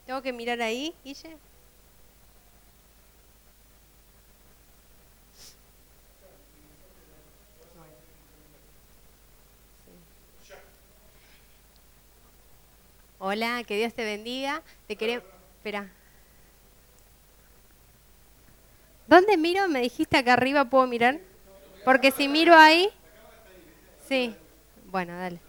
Tengo que mirar ahí, Guille. Hola, que Dios te bendiga. Te queremos... Espera. ¿Dónde miro? Me dijiste acá arriba, ¿puedo mirar? Porque si miro ahí... Sí. Bueno, dale.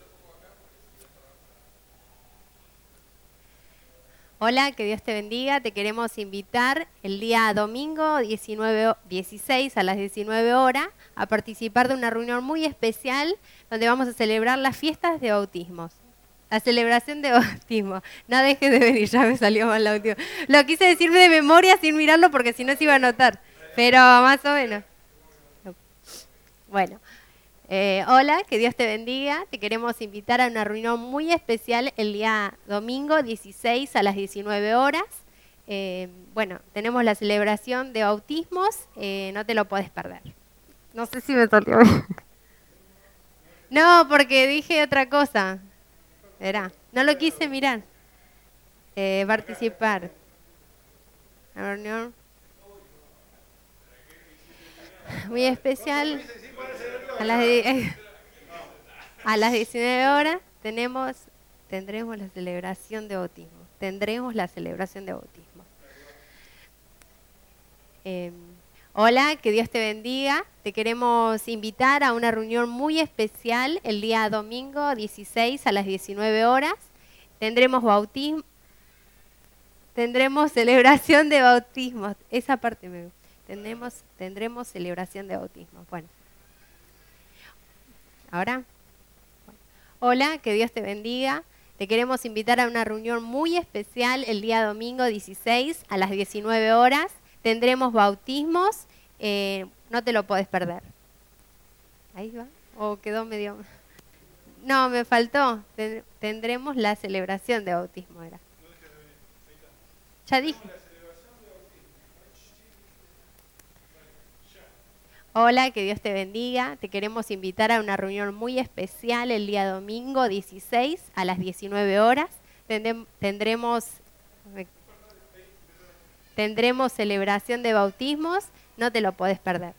Hola, que Dios te bendiga. Te queremos invitar el día domingo 16 a las 19 horas a participar de una reunión muy especial donde vamos a celebrar las fiestas de bautismos. La celebración de bautismo. No dejes de venir, ya me salió mal la última. Lo quise decir de memoria sin mirarlo porque si no se iba a notar. Pero más o menos. Bueno. Hola, que Dios te bendiga. Te queremos invitar a una reunión muy especial el día domingo 16 a las 19 horas. Bueno, tenemos la celebración de bautismos, no te lo podés perder. No sé si me salió bien. No, porque dije otra cosa. Verá, no lo quise mirar. Participar. Una reunión muy especial. A las, a las 19 horas tendremos la celebración de bautismo. Tendremos la celebración de bautismo. Eh, Hola, que Dios te bendiga. Te queremos invitar a una reunión muy especial el día domingo 16 a las 19 horas. Tendremos bautismo, tendremos celebración de bautismo. Esa parte me gusta. Tendremos celebración de bautismo. Bueno, ahora. Hola, que Dios te bendiga. Te queremos invitar a una reunión muy especial el día domingo 16 a las 19 horas. Tendremos bautismos, no te lo podés perder. Ahí va. ¿O quedó medio? No, me faltó. Tendremos la celebración de bautismo, era. Ya dije. Hola, que Dios te bendiga. Te queremos invitar a una reunión muy especial el día domingo 16 a las 19 horas. Tendremos Tendremos celebración de bautismos, no te lo podés perder.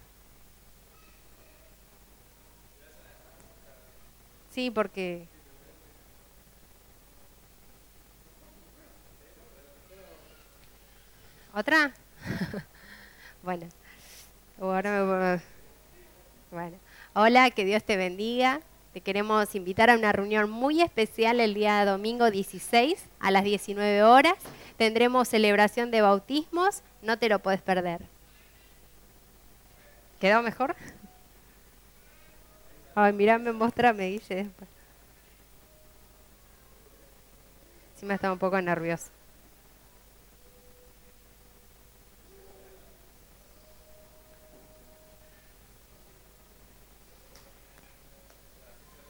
Sí, porque... ¿Otra? Bueno, ahora bueno. Hola, que Dios te bendiga. Te queremos invitar a una reunión muy especial el día domingo 16 a las 19 horas. Tendremos celebración de bautismos, no te lo podés perder. ¿Quedó mejor? Ay, mirame, mostrame, Guille. Sí me está un poco nervioso.